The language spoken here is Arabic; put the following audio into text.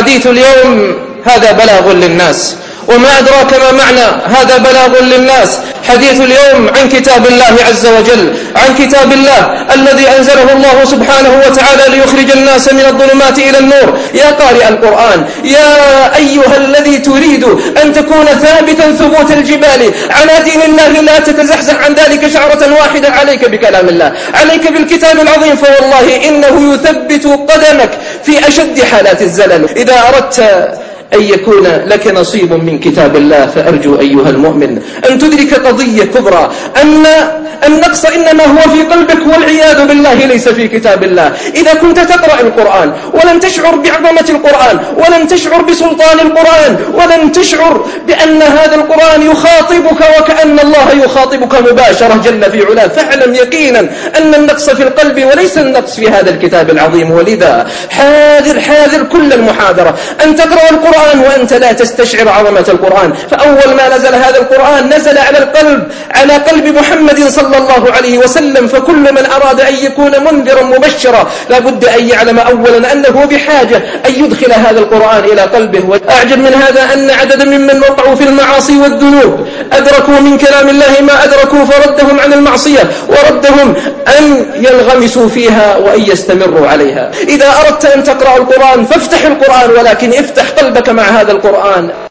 حديث اليوم هذا بلاغ للناس، وما أدراك ما معنى هذا بلاغ للناس. حديث اليوم عن كتاب الله عز وجل، عن كتاب الله الذي أنزله الله سبحانه وتعالى ليخرج الناس من الظلمات إلى النور. يا قارئ القرآن، يا أيها الذي تريد أن تكون ثابتا ثبوت الجبال على دين الله، لا تتزحزح عن ذلك شعرة واحدة، عليك بكلام الله، عليك بالكتاب العظيم، فوالله إنه يثبت قدمك في أشد حالات الزلل. إذا أردت أن يكون لك نصيب من كتاب الله فأرجو أيها المؤمن أن تدرك قضية كبرى، أن النقص إنما هو في قلبك، والعياذ بالله ليس في كتاب الله. إذا كنت تقرأ القرآن ولن تشعر بعظمة القرآن، ولن تشعر بسلطان القرآن، ولن تشعر بأن هذا القرآن يخاطبك وكأن الله يخاطبك مباشرة جل في علاه، فاعلم يقينا أن النقص في القلب وليس النقص في هذا الكتاب العظيم. ولذا حاذر كل المحاذرة أن تقرأ القرآن وأنت لا تستشعر عظمة القرآن. فأول ما نزل هذا القرآن نزل على قلب محمد صلى الله عليه وسلم، فكل من أراد أن يكون منذرا مبشرا لابد أن يعلم أولا أنه بحاجة أن يدخل هذا القرآن إلى قلبه. وأعجب من هذا أن عددا ممن وقعوا في المعاصي والذنوب أدركوا من كلام الله ما أدركوا، فردهم عن المعصية وردهم أن ينغمسوا فيها وأن يستمروا عليها. إذا أردت أن تقرأ القرآن فافتح القرآن، ولكن افتح قلبك مع هذا القرآن.